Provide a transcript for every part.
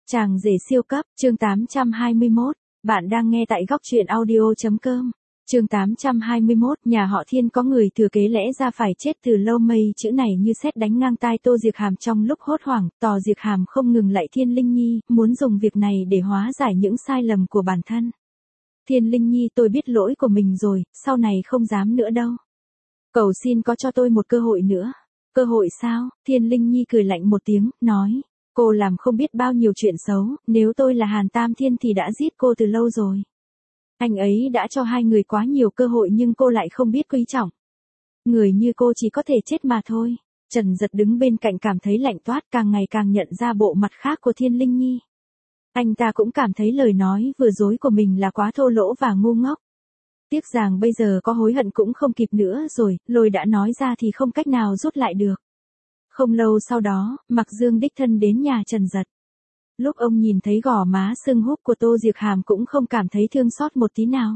Chàng rể siêu cấp, chương 821, bạn đang nghe tại góc truyện audio.com. Chương 821, nhà họ Thiên có người thừa kế lẽ ra phải chết từ lâu. Mây chữ này như sét đánh ngang tai Tô Diệc Hàm trong lúc hốt hoảng. Tò Diệc Hàm không ngừng lạy Thiên Linh Nhi, muốn dùng việc này để hóa giải những sai lầm của bản thân. Thiên Linh Nhi, tôi biết lỗi của mình rồi, sau này không dám nữa đâu. Cầu xin có cho tôi một cơ hội nữa. Cơ hội sao? Thiên Linh Nhi cười lạnh một tiếng, nói. Cô làm không biết bao nhiêu chuyện xấu, nếu tôi là Hàn Tam Thiên thì đã giết cô từ lâu rồi. Anh ấy đã cho hai người quá nhiều cơ hội nhưng cô lại không biết quý trọng. Người như cô chỉ có thể chết mà thôi. Trần Giật đứng bên cạnh cảm thấy lạnh toát, càng ngày càng nhận ra bộ mặt khác của Thiên Linh Nhi. Anh ta cũng cảm thấy lời nói vừa dối của mình là quá thô lỗ và ngu ngốc. Tiếc rằng bây giờ có hối hận cũng không kịp nữa rồi, lời đã nói ra thì không cách nào rút lại được. Không lâu sau đó, Mạc Dương đích thân đến nhà Trần Giật. Lúc ông nhìn thấy gò má sưng húp của Tô Diệc Hàm cũng không cảm thấy thương xót một tí nào.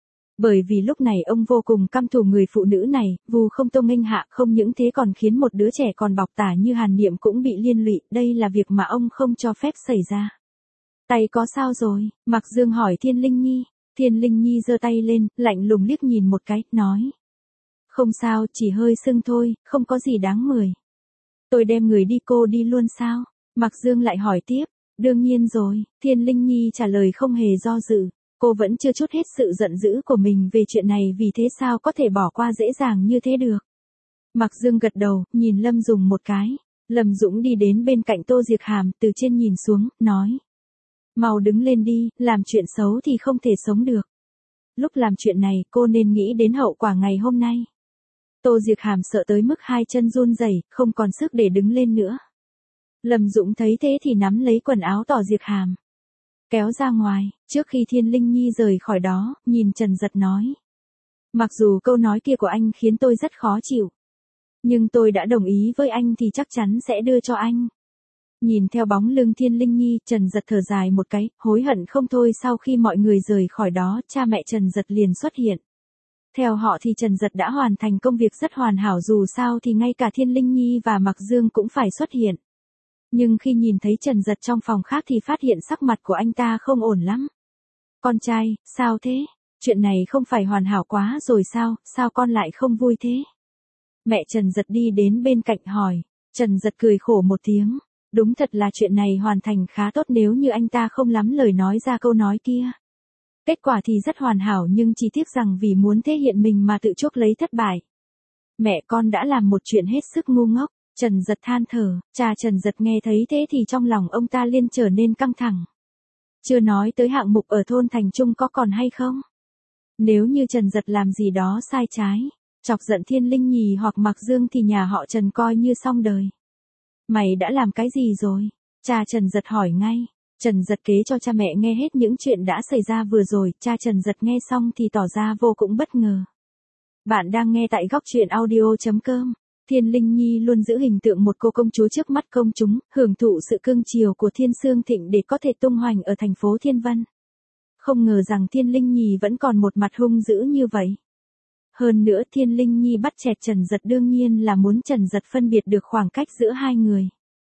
Bởi vì lúc này ông vô cùng căm thù người phụ nữ này, Vu không tông nghênh hạ, không những thế còn khiến một đứa trẻ còn bọc tả như Hàn Niệm cũng bị liên lụy, đây là việc mà ông không cho phép xảy ra. Tay có sao rồi? Mạc Dương hỏi Thiên Linh Nhi. Thiên Linh Nhi giơ tay lên, lạnh lùng liếc nhìn một cái, nói. Không sao, chỉ hơi sưng thôi, không có gì đáng ngửi. Tôi đem người đi, cô đi luôn sao? Mạc Dương lại hỏi tiếp. Đương nhiên rồi, Thiên Linh Nhi trả lời không hề do dự. Cô vẫn chưa trút hết sự giận dữ của mình về chuyện này, vì thế sao có thể bỏ qua dễ dàng như thế được. Mạc Dương gật đầu, nhìn Lâm Dũng một cái. Lâm Dũng đi đến bên cạnh Tô Diệc Hàm, từ trên nhìn xuống, nói. Mau đứng lên đi, làm chuyện xấu thì không thể sống được. Lúc làm chuyện này, cô nên nghĩ đến hậu quả ngày hôm nay. Tô Diệc Hàm sợ tới mức hai chân run rẩy, không còn sức để đứng lên nữa. Lâm Dũng thấy thế thì nắm lấy quần áo Tò Diệc Hàm, kéo ra ngoài. Trước khi Thiên Linh Nhi rời khỏi đó, nhìn Trần Giật nói. Mặc dù câu nói kia của anh khiến tôi rất khó chịu, nhưng tôi đã đồng ý với anh thì chắc chắn sẽ đưa cho anh. Nhìn theo bóng lưng Thiên Linh Nhi, Trần Giật thở dài một cái, hối hận không thôi. Sau khi mọi người rời khỏi đó, cha mẹ Trần Giật liền xuất hiện. Theo họ thì Trần Giật đã hoàn thành công việc rất hoàn hảo, dù sao thì ngay cả Thiên Linh Nhi và Mạc Dương cũng phải xuất hiện. Nhưng khi nhìn thấy Trần Giật trong phòng khác thì phát hiện sắc mặt của anh ta không ổn lắm. Con trai, sao thế? Chuyện này không phải hoàn hảo quá rồi sao, sao con lại không vui thế? Mẹ Trần Giật đi đến bên cạnh hỏi. Trần Giật cười khổ một tiếng. Đúng thật là chuyện này hoàn thành khá tốt nếu như anh ta không lắm lời nói ra câu nói kia. Kết quả thì rất hoàn hảo, nhưng chỉ tiếc rằng vì muốn thể hiện mình mà tự chuốc lấy thất bại. Mẹ con đã làm một chuyện hết sức ngu ngốc. Trần Giật than thở. Cha Trần Giật nghe thấy thế thì trong lòng ông ta liên trở nên căng thẳng. Chưa nói tới hạng mục ở thôn Thành Trung có còn hay không? Nếu như Trần Giật làm gì đó sai trái, chọc giận Thiên Linh Nhi hoặc Mạc Dương thì nhà họ Trần coi như xong đời. Mày đã làm cái gì rồi? Cha Trần Giật hỏi ngay. Trần Giật kể cho cha mẹ nghe hết những chuyện đã xảy ra vừa rồi. Cha Trần Giật nghe xong thì tỏ ra vô cùng bất ngờ. Bạn đang nghe tại góc truyện audio.com. Thiên Linh Nhi luôn giữ hình tượng một cô công chúa trước mắt công chúng, hưởng thụ sự cưng chiều của Thiên Sương Thịnh để có thể tung hoành ở thành phố Thiên Vân. Không ngờ rằng Thiên Linh Nhi vẫn còn một mặt hung dữ như vậy. Hơn nữa Thiên Linh Nhi bắt chẹt Trần Giật đương nhiên là muốn Trần Giật phân biệt được khoảng cách giữa hai người.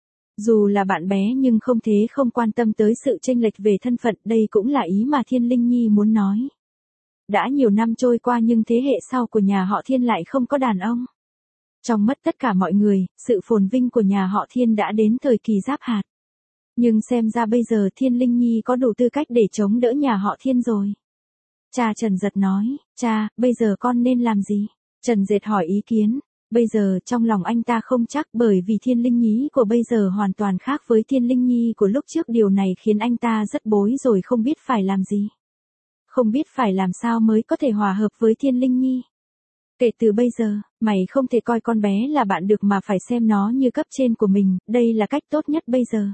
Dù là bạn bé nhưng không thế không quan tâm tới sự chênh lệch về thân phận, đây cũng là ý mà Thiên Linh Nhi muốn nói. Đã nhiều năm trôi qua nhưng thế hệ sau của nhà họ Thiên lại không có đàn ông. Trong mắt tất cả mọi người, sự phồn vinh của nhà họ Thiên đã đến thời kỳ giáp hạt. Nhưng xem ra bây giờ Thiên Linh Nhi có đủ tư cách để chống đỡ nhà họ Thiên rồi. Cha Trần Giật nói. Cha, bây giờ con nên làm gì? Trần Giật hỏi ý kiến. Bây giờ trong lòng anh ta không chắc, bởi vì Thiên Linh Nhi của bây giờ hoàn toàn khác với Thiên Linh Nhi của lúc trước. Điều này khiến anh ta rất bối rồi, không biết phải làm gì. Không biết phải làm sao mới có thể hòa hợp với Thiên Linh Nhi. Kể từ bây giờ, mày không thể coi con bé là bạn được mà phải xem nó như cấp trên của mình, đây là cách tốt nhất bây giờ.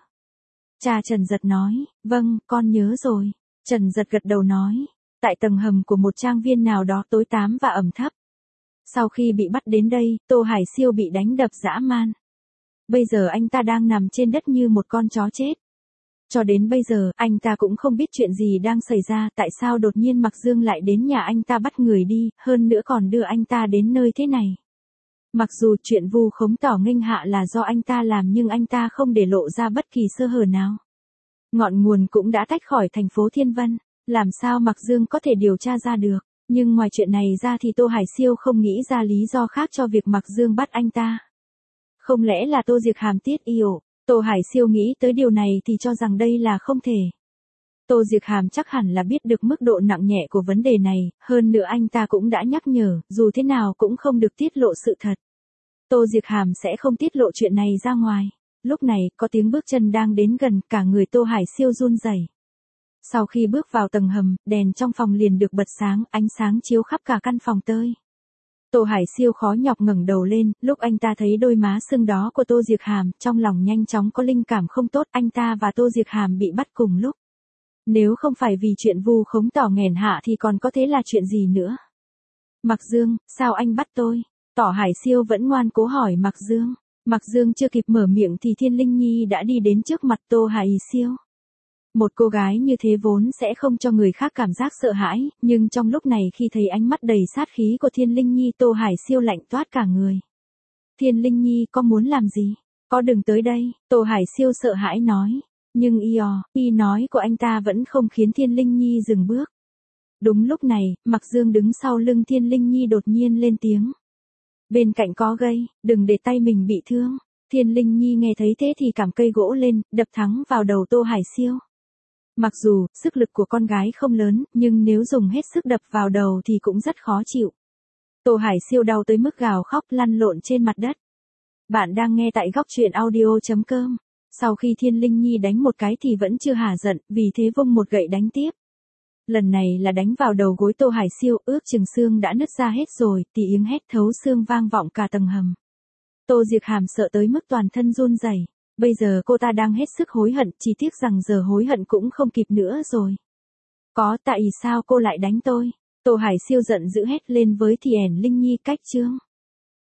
Cha Trần Giật nói. Vâng, con nhớ rồi. Trần Giật gật đầu nói. Tại tầng hầm của một trang viên nào đó tối tăm và ẩm thấp. Sau khi bị bắt đến đây, Tô Hải Siêu bị đánh đập dã man. Bây giờ anh ta đang nằm trên đất như một con chó chết. Cho đến bây giờ, anh ta cũng không biết chuyện gì đang xảy ra, tại sao đột nhiên Mạc Dương lại đến nhà anh ta bắt người đi, hơn nữa còn đưa anh ta đến nơi thế này. Mặc dù chuyện vu khống tỏ nghênh hạ là do anh ta làm nhưng anh ta không để lộ ra bất kỳ sơ hở nào. Ngọn nguồn cũng đã tách khỏi thành phố Thiên Vân, làm sao Mạc Dương có thể điều tra ra được. Nhưng ngoài chuyện này ra thì Tô Hải Siêu không nghĩ ra lý do khác cho việc Mạc Dương bắt anh ta. Không lẽ là Tô Diệc Hàm tiết yểu? Tô Hải Siêu nghĩ tới điều này thì cho rằng đây là không thể. Tô Diệc Hàm chắc hẳn là biết được mức độ nặng nhẹ của vấn đề này, hơn nữa anh ta cũng đã nhắc nhở, dù thế nào cũng không được tiết lộ sự thật. Tô Diệc Hàm sẽ không tiết lộ chuyện này ra ngoài. Lúc này, có tiếng bước chân đang đến gần, cả người Tô Hải Siêu run rẩy. Sau khi bước vào tầng hầm, đèn trong phòng liền được bật sáng, ánh sáng chiếu khắp cả căn phòng tơi. Tô Hải Siêu khó nhọc ngẩng đầu lên, lúc anh ta thấy đôi má sưng đó của Tô Diệc Hàm, trong lòng nhanh chóng có linh cảm không tốt, anh ta và Tô Diệc Hàm bị bắt cùng lúc. Nếu không phải vì chuyện vu khống Tỏ nghèn hạ thì còn có thể là chuyện gì nữa? Mạc Dương, sao anh bắt tôi? Tỏ Hải Siêu vẫn ngoan cố hỏi Mạc Dương. Mạc Dương chưa kịp mở miệng thì Thiên Linh Nhi đã đi đến trước mặt Tô Hải Siêu. Một cô gái như thế vốn sẽ không cho người khác cảm giác sợ hãi, nhưng trong lúc này khi thấy ánh mắt đầy sát khí của Thiên Linh Nhi, Tô Hải Siêu lạnh toát cả người. Thiên Linh Nhi có muốn làm gì? Có đừng tới đây, Tô Hải Siêu sợ hãi nói. Nhưng y nói của anh ta vẫn không khiến Thiên Linh Nhi dừng bước. Đúng lúc này, Mạc Dương đứng sau lưng Thiên Linh Nhi đột nhiên lên tiếng. Bên cạnh có gây, đừng để tay mình bị thương. Thiên Linh Nhi nghe thấy thế thì cầm cây gỗ lên, đập thẳng vào đầu Tô Hải Siêu. Mặc dù, sức lực của con gái không lớn, nhưng nếu dùng hết sức đập vào đầu thì cũng rất khó chịu. Tô Hải Siêu đau tới mức gào khóc lăn lộn trên mặt đất. Bạn đang nghe tại góc truyện audio.com. Sau khi Thiên Linh Nhi đánh một cái thì vẫn chưa hả giận, vì thế vung một gậy đánh tiếp. Lần này là đánh vào đầu gối Tô Hải Siêu, ước chừng xương đã nứt ra hết rồi, tiếng hét thấu xương vang vọng cả tầng hầm. Tô Diệc Hàm sợ tới mức toàn thân run rẩy. Bây giờ cô ta đang hết sức hối hận, chỉ tiếc rằng giờ hối hận cũng không kịp nữa rồi. Tại sao cô lại đánh tôi? Tô Hải Siêu giận dữ hét lên với Thiển Linh Nhi cách chương.